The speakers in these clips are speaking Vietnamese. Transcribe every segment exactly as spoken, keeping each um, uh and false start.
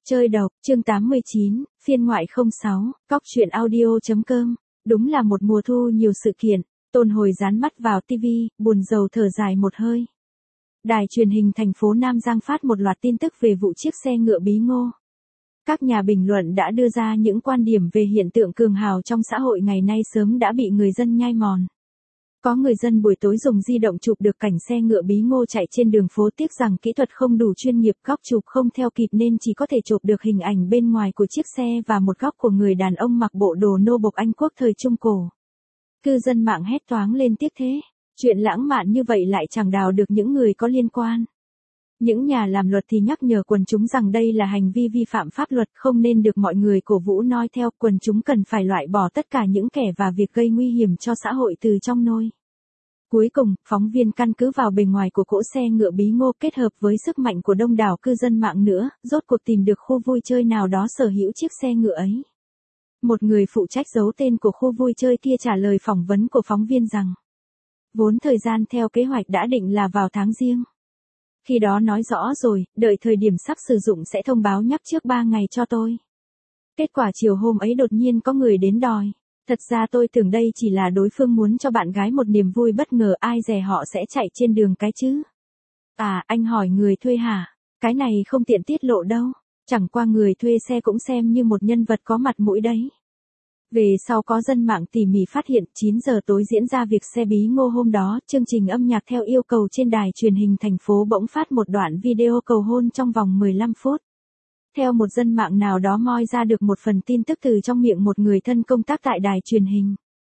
Chơi độc, chương tám mươi chín, phiên ngoại không sáu, cóc truyện audio.com. Đúng là một mùa thu nhiều sự kiện, Tôn Hồi dán mắt vào tivi, buồn rầu thở dài một hơi. Đài truyền hình thành phố Nam Giang phát một loạt tin tức về vụ chiếc xe ngựa bí ngô. Các nhà bình luận đã đưa ra những quan điểm về hiện tượng cường hào trong xã hội ngày nay sớm đã bị người dân nhai mòn. Có người dân buổi tối dùng di động chụp được cảnh xe ngựa bí ngô chạy trên đường phố, tiếc rằng kỹ thuật không đủ chuyên nghiệp, góc chụp không theo kịp nên chỉ có thể chụp được hình ảnh bên ngoài của chiếc xe và một góc của người đàn ông mặc bộ đồ nô bộc Anh quốc thời Trung Cổ. Cư dân mạng hét toáng lên tiếc thế, chuyện lãng mạn như vậy lại chẳng đào được những người có liên quan. Những nhà làm luật thì nhắc nhở quần chúng rằng đây là hành vi vi phạm pháp luật, không nên được mọi người cổ vũ noi theo. Quần chúng cần phải loại bỏ tất cả những kẻ và việc gây nguy hiểm cho xã hội từ trong nôi. Cuối cùng, phóng viên căn cứ vào bề ngoài của cỗ xe ngựa bí ngô kết hợp với sức mạnh của đông đảo cư dân mạng nữa, rốt cuộc tìm được khu vui chơi nào đó sở hữu chiếc xe ngựa ấy. Một người phụ trách giấu tên của khu vui chơi kia trả lời phỏng vấn của phóng viên rằng, vốn thời gian theo kế hoạch đã định là vào tháng Giêng. Khi đó nói rõ rồi, đợi thời điểm sắp sử dụng sẽ thông báo nhắc trước ba ngày cho tôi. Kết quả chiều hôm ấy đột nhiên có người đến đòi. Thật ra tôi tưởng đây chỉ là đối phương muốn cho bạn gái một niềm vui bất ngờ, ai dè họ sẽ chạy trên đường cái chứ. À, anh hỏi người thuê hả? Cái này không tiện tiết lộ đâu. Chẳng qua người thuê xe cũng xem như một nhân vật có mặt mũi đấy. Về sau có dân mạng tỉ mỉ phát hiện chín giờ tối diễn ra việc xe bí ngô hôm đó, chương trình âm nhạc theo yêu cầu trên đài truyền hình thành phố bỗng phát một đoạn video cầu hôn trong vòng mười lăm phút. Theo một dân mạng nào đó moi ra được một phần tin tức từ trong miệng một người thân công tác tại đài truyền hình.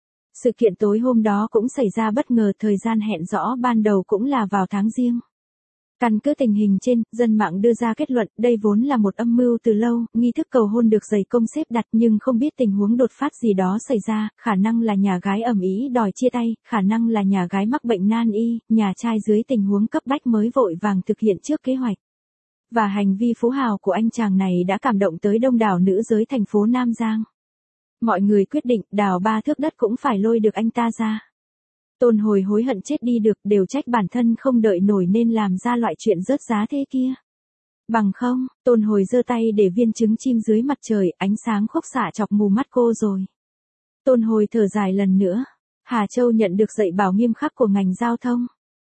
Sự kiện tối hôm đó cũng xảy ra bất ngờ, thời gian hẹn rõ ban đầu cũng là vào tháng Giêng. Căn cứ tình hình trên, dân mạng đưa ra kết luận đây vốn là một âm mưu từ lâu, nghi thức cầu hôn được dày công xếp đặt nhưng không biết tình huống đột phát gì đó xảy ra, khả năng là nhà gái ầm ĩ đòi chia tay, khả năng là nhà gái mắc bệnh nan y, nhà trai dưới tình huống cấp bách mới vội vàng thực hiện trước kế hoạch. Và hành vi phú hào của anh chàng này đã cảm động tới đông đảo nữ giới thành phố Nam Giang. Mọi người quyết định đào ba thước đất cũng phải lôi được anh ta ra. Tôn Hồi hối hận chết đi được, đều trách bản thân không đợi nổi nên làm ra loại chuyện rớt giá thế kia. Bằng không, Tôn Hồi giơ tay để viên trứng chim dưới mặt trời, ánh sáng khúc xạ chọc mù mắt cô rồi. Tôn Hồi thở dài lần nữa. Hà Châu nhận được dạy bảo nghiêm khắc của ngành giao thông.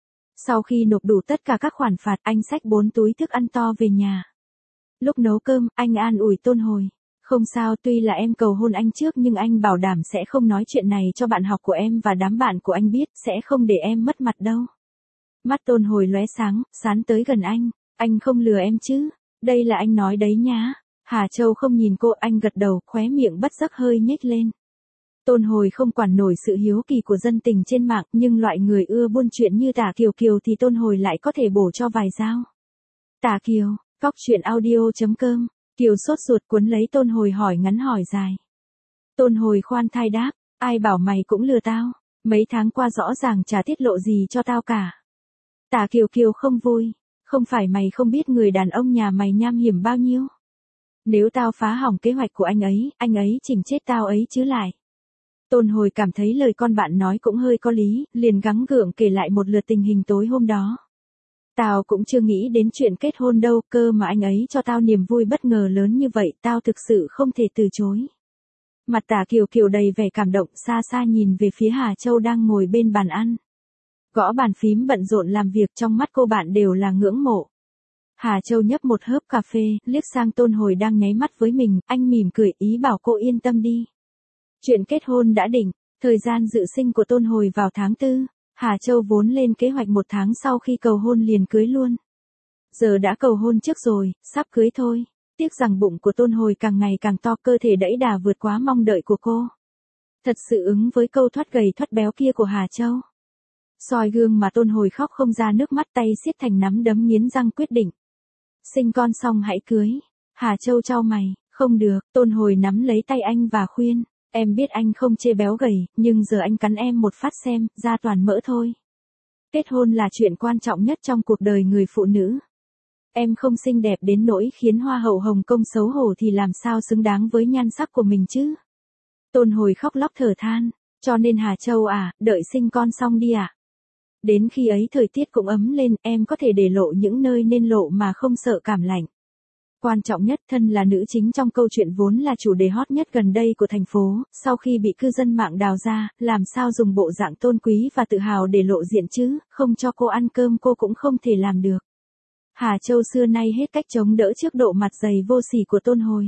Sau khi nộp đủ tất cả các khoản phạt, anh xách bốn túi thức ăn to về nhà. Lúc nấu cơm, anh an ủi Tôn Hồi. Không sao, tuy là em cầu hôn anh trước nhưng anh bảo đảm sẽ không nói chuyện này cho bạn học của em và đám bạn của anh biết, sẽ không để em mất mặt đâu. Mắt Tôn Hồi lóe sáng, sán tới gần anh. Anh không lừa em chứ? Đây là anh nói đấy nhá. Hà Châu không nhìn cô, anh gật đầu, khóe miệng bất giác hơi nhếch lên. Tôn Hồi không quản nổi sự hiếu kỳ của dân tình trên mạng, nhưng loại người ưa buôn chuyện như Tả Kiều Kiều thì Tôn Hồi lại có thể bổ cho vài dao. Tả Kiều, cóc truyện audio.com. Kiều sốt ruột cuốn lấy Tôn Hồi hỏi ngắn hỏi dài. Tôn Hồi khoan thai đáp, ai bảo mày cũng lừa tao, mấy tháng qua rõ ràng chả tiết lộ gì cho tao cả. Tả Kiều Kiều không vui, không phải mày không biết người đàn ông nhà mày nham hiểm bao nhiêu. Nếu tao phá hỏng kế hoạch của anh ấy, anh ấy chỉnh chết tao ấy chứ lại. Tôn Hồi cảm thấy lời con bạn nói cũng hơi có lý, liền gắng gượng kể lại một lượt tình hình tối hôm đó. Tao cũng chưa nghĩ đến chuyện kết hôn đâu, cơ mà anh ấy cho tao niềm vui bất ngờ lớn như vậy, tao thực sự không thể từ chối. Mặt Tả Kiều Kiều đầy vẻ cảm động, xa xa nhìn về phía Hà Châu đang ngồi bên bàn ăn. Gõ bàn phím bận rộn làm việc, trong mắt cô bạn đều là ngưỡng mộ. Hà Châu nhấp một hớp cà phê, liếc sang Tôn Hồi đang nháy mắt với mình, anh mỉm cười, ý bảo cô yên tâm đi. Chuyện kết hôn đã định, thời gian dự sinh của Tôn Hồi vào tháng tư. Hà Châu vốn lên kế hoạch một tháng sau khi cầu hôn liền cưới luôn. Giờ đã cầu hôn trước rồi, sắp cưới thôi. Tiếc rằng bụng của Tôn Hồi càng ngày càng to, cơ thể đẫy đà vượt quá mong đợi của cô. Thật sự ứng với câu thoát gầy thoát béo kia của Hà Châu. Soi gương mà Tôn Hồi khóc không ra nước mắt, tay siết thành nắm đấm nghiến răng quyết định. Sinh con xong hãy cưới. Hà Châu chau mày, không được. Tôn Hồi nắm lấy tay anh và khuyên. Em biết anh không chê béo gầy, nhưng giờ anh cắn em một phát xem, da toàn mỡ thôi. Kết hôn là chuyện quan trọng nhất trong cuộc đời người phụ nữ. Em không xinh đẹp đến nỗi khiến Hoa hậu Hồng Kông xấu hổ thì làm sao xứng đáng với nhan sắc của mình chứ. Tôn Hồi khóc lóc thở than, cho nên Hà Châu à, đợi sinh con xong đi ạ. À? Đến khi ấy thời tiết cũng ấm lên, em có thể để lộ những nơi nên lộ mà không sợ cảm lạnh. Quan trọng nhất, thân là nữ chính trong câu chuyện vốn là chủ đề hot nhất gần đây của thành phố, sau khi bị cư dân mạng đào ra, làm sao dùng bộ dạng tôn quý và tự hào để lộ diện chứ, không cho cô ăn cơm cô cũng không thể làm được. Hà Châu xưa nay hết cách chống đỡ trước độ mặt dày vô sỉ của Tôn Hồi.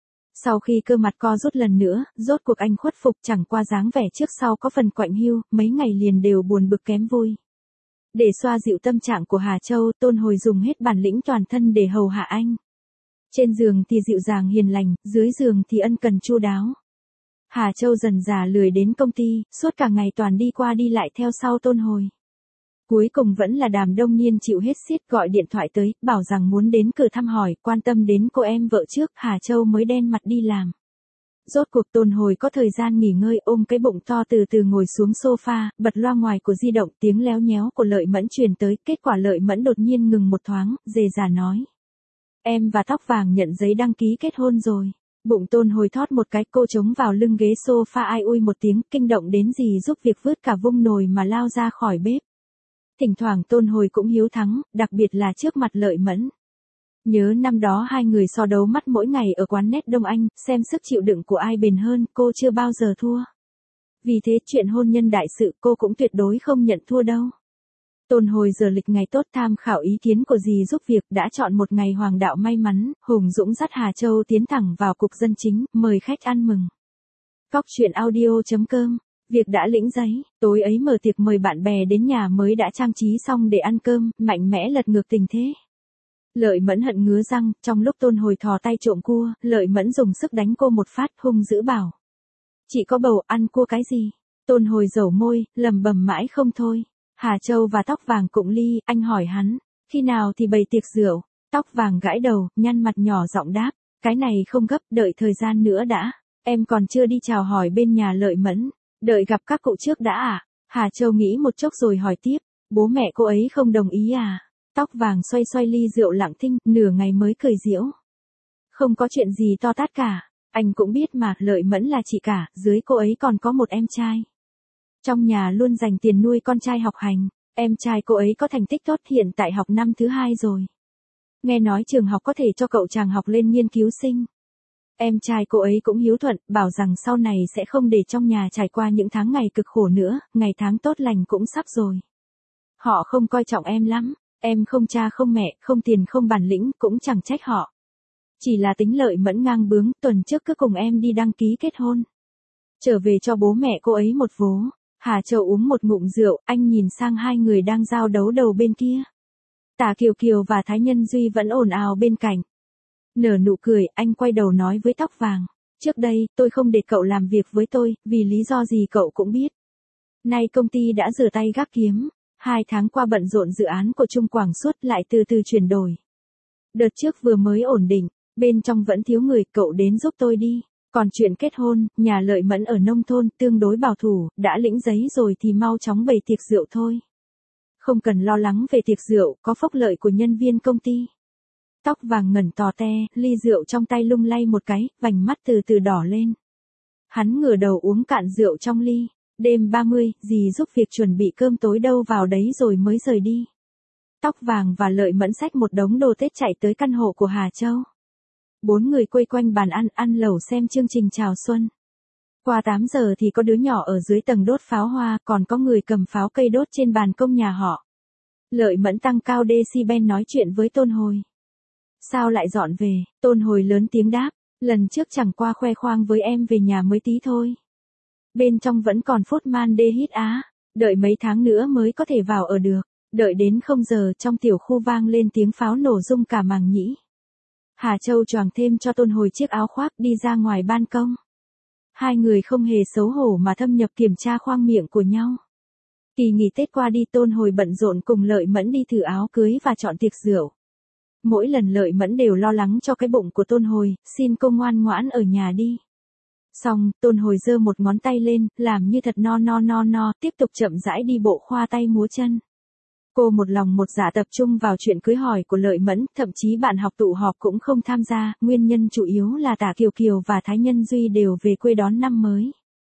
Sau khi cơ mặt co rút lần nữa, rốt cuộc anh khuất phục, chẳng qua dáng vẻ trước sau có phần quạnh hiu, mấy ngày liền đều buồn bực kém vui. Để xoa dịu tâm trạng của Hà Châu, Tôn Hồi dùng hết bản lĩnh toàn thân để hầu hạ anh. Trên giường thì dịu dàng hiền lành, dưới giường thì ân cần chu đáo. Hà Châu dần dà lười đến công ty, suốt cả ngày toàn đi qua đi lại theo sau Tôn Hồi. Cuối cùng vẫn là Đàm Đông Niên chịu hết xiết gọi điện thoại tới, bảo rằng muốn đến cửa thăm hỏi, quan tâm đến cô em vợ trước, Hà Châu mới đen mặt đi làm. Rốt cuộc Tôn Hồi có thời gian nghỉ ngơi, ôm cái bụng to từ từ ngồi xuống sofa, bật loa ngoài của di động, tiếng léo nhéo của Lợi Mẫn truyền tới, kết quả Lợi Mẫn đột nhiên ngừng một thoáng, dề dà nói. Em và Tóc Vàng nhận giấy đăng ký kết hôn rồi. Bụng Tôn Hồi thót một cái, cô chống vào lưng ghế sofa, ai ui một tiếng, kinh động đến gì giúp việc vứt cả vung nồi mà lao ra khỏi bếp. Thỉnh thoảng Tôn Hồi cũng hiếu thắng, đặc biệt là trước mặt Lợi Mẫn. Nhớ năm đó hai người so đấu mắt mỗi ngày ở quán nét Đông Anh, xem sức chịu đựng của ai bền hơn, cô chưa bao giờ thua. Vì thế chuyện hôn nhân đại sự cô cũng tuyệt đối không nhận thua đâu. Tôn Hồi giờ lịch ngày tốt, tham khảo ý kiến của dì giúp việc, đã chọn một ngày hoàng đạo may mắn, Hùng Dũng dắt Hà Châu tiến thẳng vào cục dân chính, mời khách ăn mừng. Cóc truyện audio chấm com. Việc đã lĩnh giấy, tối ấy mở tiệc mời bạn bè đến nhà mới đã trang trí xong để ăn cơm, mạnh mẽ lật ngược tình thế. Lợi Mẫn hận ngứa răng, trong lúc Tôn Hồi thò tay trộm cua, Lợi Mẫn dùng sức đánh cô một phát, hung dữ bảo. Chị có bầu, ăn cua cái gì? Tôn Hồi dẩu môi, lầm bầm mãi không thôi. Hà Châu và Tóc Vàng cụng ly, anh hỏi hắn, khi nào thì bày tiệc rượu? Tóc Vàng gãi đầu, nhăn mặt nhỏ giọng đáp, cái này không gấp, đợi thời gian nữa đã. Em còn chưa đi chào hỏi bên nhà Lợi Mẫn. Đợi gặp các cụ trước đã à? Hà Châu nghĩ một chốc rồi hỏi tiếp, bố mẹ cô ấy không đồng ý à? Tóc Vàng xoay xoay ly rượu lặng thinh, nửa ngày mới cười giễu. Không có chuyện gì to tát cả, anh cũng biết mà, Lợi Mẫn là chị cả, dưới cô ấy còn có một em trai. Trong nhà luôn dành tiền nuôi con trai học hành, em trai cô ấy có thành tích tốt, hiện tại học năm thứ hai rồi. Nghe nói trường học có thể cho cậu chàng học lên nghiên cứu sinh. Em trai cô ấy cũng hiếu thuận, bảo rằng sau này sẽ không để trong nhà trải qua những tháng ngày cực khổ nữa, ngày tháng tốt lành cũng sắp rồi. Họ không coi trọng em lắm, em không cha không mẹ, không tiền không bản lĩnh, cũng chẳng trách họ. Chỉ là tính Lợi Mẫn ngang bướng, tuần trước cứ cùng em đi đăng ký kết hôn. Trở về cho bố mẹ cô ấy một vố. Hà Châu uống một ngụm rượu, anh nhìn sang hai người đang giao đấu đầu bên kia. Tả Kiều Kiều và Thái Nhân Duy vẫn ồn ào bên cạnh. Nở nụ cười, anh quay đầu nói với Tóc Vàng. Trước đây, tôi không để cậu làm việc với tôi, vì lý do gì cậu cũng biết. Nay công ty đã rửa tay gác kiếm. Hai tháng qua bận rộn dự án của Trung Quảng suốt, lại từ từ chuyển đổi. Đợt trước vừa mới ổn định, bên trong vẫn thiếu người, cậu đến giúp tôi đi. Còn chuyện kết hôn, nhà Lợi Mẫn ở nông thôn, tương đối bảo thủ, đã lĩnh giấy rồi thì mau chóng bày tiệc rượu thôi. Không cần lo lắng về tiệc rượu, có phúc lợi của nhân viên công ty. Tóc Vàng ngẩn tò te, ly rượu trong tay lung lay một cái, vành mắt từ từ đỏ lên. Hắn ngửa đầu uống cạn rượu trong ly. Đêm ba mươi, dì giúp việc chuẩn bị cơm tối đâu vào đấy rồi mới rời đi. Tóc Vàng và Lợi Mẫn xách một đống đồ Tết chạy tới căn hộ của Hà Châu. Bốn người quây quanh bàn ăn, ăn lẩu xem chương trình chào xuân. Qua tám giờ thì có đứa nhỏ ở dưới tầng đốt pháo hoa, còn có người cầm pháo cây đốt trên ban công nhà họ. Lợi Mẫn tăng cao decibel nói chuyện với Tôn Hồi. Sao lại dọn về? Tôn Hồi lớn tiếng đáp, lần trước chẳng qua khoe khoang với em về nhà mới tí thôi. Bên trong vẫn còn phốt man đê hít á, đợi mấy tháng nữa mới có thể vào ở được. Đợi đến không giờ, trong tiểu khu vang lên tiếng pháo nổ rung cả màng nhĩ. Hà Châu choàng thêm cho Tôn Hồi chiếc áo khoác đi ra ngoài ban công. Hai người không hề xấu hổ mà thâm nhập kiểm tra khoang miệng của nhau. Kỳ nghỉ Tết qua đi, Tôn Hồi bận rộn cùng Lợi Mẫn đi thử áo cưới và chọn tiệc rượu. Mỗi lần Lợi Mẫn đều lo lắng cho cái bụng của Tôn Hồi, xin cô ngoan ngoãn ở nhà đi. Xong, Tôn Hồi giơ một ngón tay lên, làm như thật no no no no, tiếp tục chậm rãi đi bộ khoa tay múa chân. Cô một lòng một dạ tập trung vào chuyện cưới hỏi của Lợi Mẫn, thậm chí bạn học tụ họp cũng không tham gia, nguyên nhân chủ yếu là Tả Kiều Kiều và Thái Nhân Duy đều về quê đón năm mới.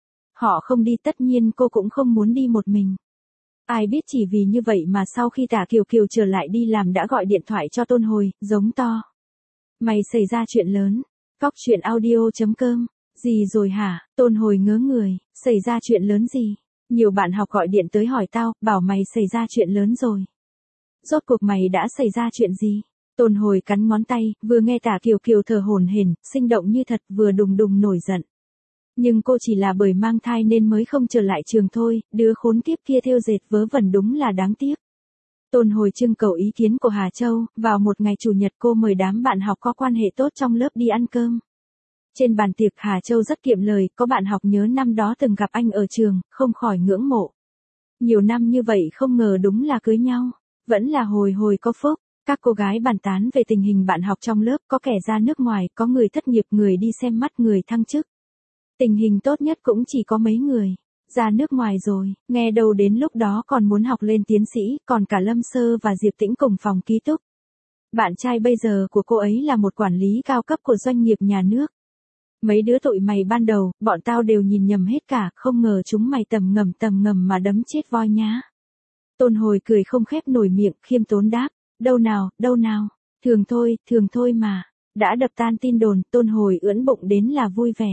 Họ không đi, tất nhiên cô cũng không muốn đi một mình. Ai biết chỉ vì như vậy mà sau khi Tả Kiều Kiều trở lại đi làm đã gọi điện thoại cho Tôn Hồi, giống to. Mày xảy ra chuyện lớn. Cóc truyện audio.com. Gì rồi hả? Tôn Hồi ngớ người, xảy ra chuyện lớn gì? Nhiều bạn học gọi điện tới hỏi tao, bảo mày xảy ra chuyện lớn rồi. Rốt cuộc mày đã xảy ra chuyện gì? Tôn Hồi cắn ngón tay, vừa nghe Tả Kiều Kiều thở hổn hển, sinh động như thật, vừa đùng đùng nổi giận. Nhưng cô chỉ là bởi mang thai nên mới không trở lại trường thôi, đứa khốn kiếp kia thêu dệt vớ vẩn đúng là đáng tiếc. Tôn Hồi trưng cầu ý kiến của Hà Châu, vào một ngày chủ nhật cô mời đám bạn học có quan hệ tốt trong lớp đi ăn cơm. Trên bàn tiệc Hà Châu rất kiệm lời, có bạn học nhớ năm đó từng gặp anh ở trường, không khỏi ngưỡng mộ. Nhiều năm như vậy không ngờ đúng là cưới nhau, vẫn là hồi hồi có phúc. Các cô gái bàn tán về tình hình bạn học trong lớp, có kẻ ra nước ngoài, có người thất nghiệp, người đi xem mắt, người thăng chức. Tình hình tốt nhất cũng chỉ có mấy người ra nước ngoài rồi, nghe đâu đến lúc đó còn muốn học lên tiến sĩ, còn cả Lâm Sơ và Diệp Tĩnh cùng phòng ký túc. Bạn trai bây giờ của cô ấy là một quản lý cao cấp của doanh nghiệp nhà nước. Mấy đứa tụi mày ban đầu, bọn tao đều nhìn nhầm hết cả, không ngờ chúng mày tầm ngầm tầm ngầm mà đấm chết voi nhá. Tôn Hồi cười không khép nổi miệng, khiêm tốn đáp, đâu nào, đâu nào, thường thôi, thường thôi mà. Đã đập tan tin đồn, Tôn Hồi ưỡn bụng đến là vui vẻ.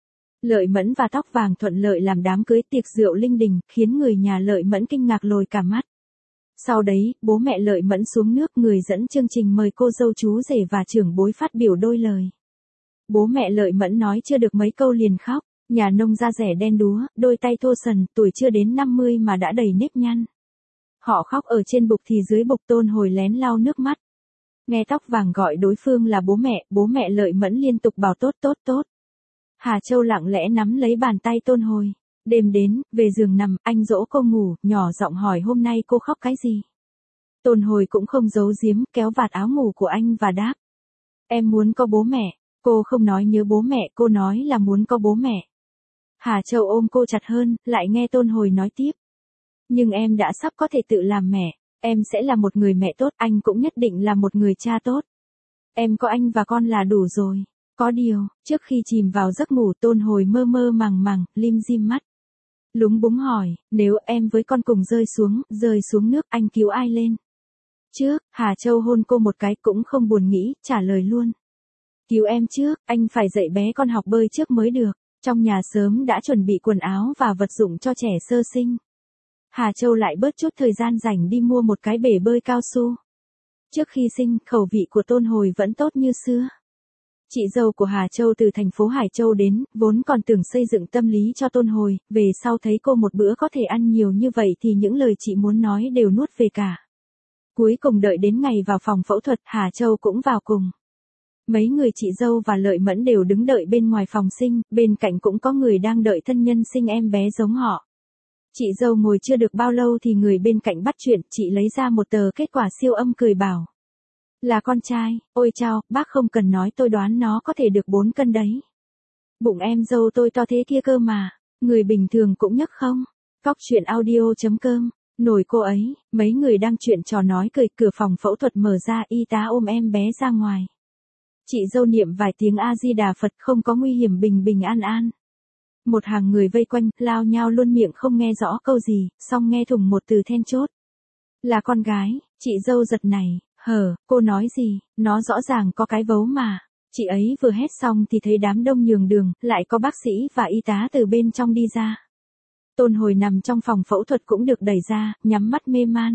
Lợi Mẫn và Tóc Vàng thuận lợi làm đám cưới tiệc rượu linh đình, khiến người nhà Lợi Mẫn kinh ngạc lồi cả mắt. Sau đấy, bố mẹ Lợi Mẫn xuống nước, người dẫn chương trình mời cô dâu chú rể và trưởng bối phát biểu đôi lời. Bố mẹ Lợi Mẫn nói chưa được mấy câu liền khóc, nhà nông da rẻ đen đúa, đôi tay thô sần, tuổi chưa đến năm mươi mà đã đầy nếp nhăn. Họ khóc ở trên bục thì dưới bục. Tôn Hồi lén lau nước mắt. Nghe Tóc Vàng gọi đối phương là bố mẹ, bố mẹ Lợi Mẫn liên tục bảo tốt tốt tốt. Hà Châu lặng lẽ nắm lấy bàn tay Tôn Hồi. Đêm đến, về giường nằm, anh dỗ cô ngủ, nhỏ giọng hỏi hôm nay cô khóc cái gì. Tôn Hồi cũng không giấu giếm, kéo vạt áo ngủ của anh và đáp. Em muốn có bố mẹ. Cô không nói nhớ bố mẹ, cô nói là muốn có bố mẹ. Hà Châu ôm cô chặt hơn, lại nghe Tôn Hồi nói tiếp. Nhưng em đã sắp có thể tự làm mẹ, em sẽ là một người mẹ tốt, anh cũng nhất định là một người cha tốt. Em có anh và con là đủ rồi. Có điều, trước khi chìm vào giấc ngủ Tôn Hồi mơ mơ màng màng, lim dim mắt. Lúng búng hỏi, nếu em với con cùng rơi xuống, rơi xuống nước, anh cứu ai lên? Trước, Hà Châu hôn cô một cái cũng không buồn nghĩ, trả lời luôn. Cứu em trước, anh phải dạy bé con học bơi trước mới được. Trong nhà sớm đã chuẩn bị quần áo và vật dụng cho trẻ sơ sinh. Hà Châu lại bớt chút thời gian rảnh đi mua một cái bể bơi cao su. Trước khi sinh, khẩu vị của Tôn Hồi vẫn tốt như xưa. Chị dâu của Hà Châu từ thành phố Hải Châu đến, vốn còn tưởng xây dựng tâm lý cho Tôn Hồi, về sau thấy cô một bữa có thể ăn nhiều như vậy thì những lời chị muốn nói đều nuốt về cả. Cuối cùng đợi đến ngày vào phòng phẫu thuật, Hà Châu cũng vào cùng. Mấy người chị dâu và Lợi Mẫn đều đứng đợi bên ngoài phòng sinh, bên cạnh cũng có người đang đợi thân nhân sinh em bé giống họ. Chị dâu ngồi chưa được bao lâu thì người bên cạnh bắt chuyện, chị lấy ra một tờ kết quả siêu âm cười bảo. Là con trai, ôi chao, bác không cần nói tôi đoán nó có thể được bốn cân đấy. Bụng em dâu tôi to thế kia cơ mà, người bình thường cũng nhấc không? Cóc truyện audio.com, nổi cô ấy, mấy người đang chuyện trò nói cười, cửa phòng phẫu thuật mở ra, y tá ôm em bé ra ngoài. Chị dâu niệm vài tiếng A-di-đà Phật, không có nguy hiểm, bình bình an an. Một hàng người vây quanh, lao nhao luôn miệng không nghe rõ câu gì, xong nghe thủng một từ then chốt. Là con gái, chị dâu giật này, hờ, cô nói gì, nó rõ ràng có cái vấu mà. Chị ấy vừa hét xong thì thấy đám đông nhường đường, lại có bác sĩ và y tá từ bên trong đi ra. Tôn Hồi nằm trong phòng phẫu thuật cũng được đẩy ra, nhắm mắt mê man.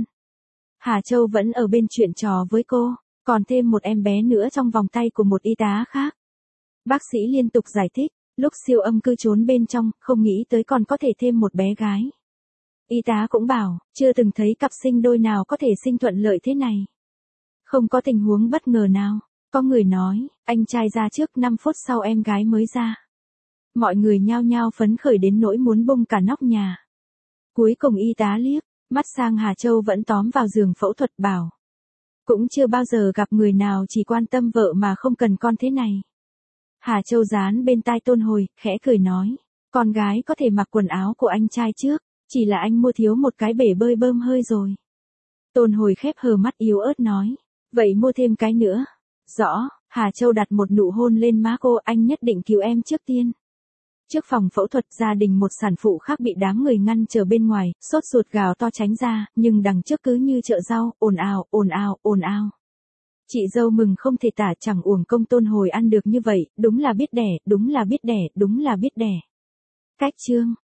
Hà Châu vẫn ở bên chuyện trò với cô, còn thêm một em bé nữa trong vòng tay của một y tá khác. Bác sĩ liên tục giải thích. Lúc siêu âm cứ trốn bên trong, không nghĩ tới còn có thể thêm một bé gái. Y tá cũng bảo, chưa từng thấy cặp sinh đôi nào có thể sinh thuận lợi thế này. Không có tình huống bất ngờ nào. Có người nói, anh trai ra trước, năm phút sau em gái mới ra. Mọi người nhao nhao phấn khởi đến nỗi muốn bung cả nóc nhà. Cuối cùng y tá liếc, mắt sang Hà Châu vẫn tóm vào giường phẫu thuật bảo. Cũng chưa bao giờ gặp người nào chỉ quan tâm vợ mà không cần con thế này. Hà Châu dán bên tai Tôn Hồi, khẽ cười nói, con gái có thể mặc quần áo của anh trai trước, chỉ là anh mua thiếu một cái bể bơi bơm hơi rồi. Tôn Hồi khép hờ mắt yếu ớt nói, vậy mua thêm cái nữa. Rõ, Hà Châu đặt một nụ hôn lên má cô, anh nhất định cứu em trước tiên. Trước phòng phẫu thuật, gia đình một sản phụ khác bị đám người ngăn chờ bên ngoài, sốt ruột gào to tránh ra, nhưng đằng trước cứ như chợ rau, ồn ào, ồn ào, ồn ào. Chị dâu mừng không thể tả, chẳng uổng công Tôn Hồi ăn được như vậy, đúng là biết đẻ, đúng là biết đẻ, đúng là biết đẻ. Cách chương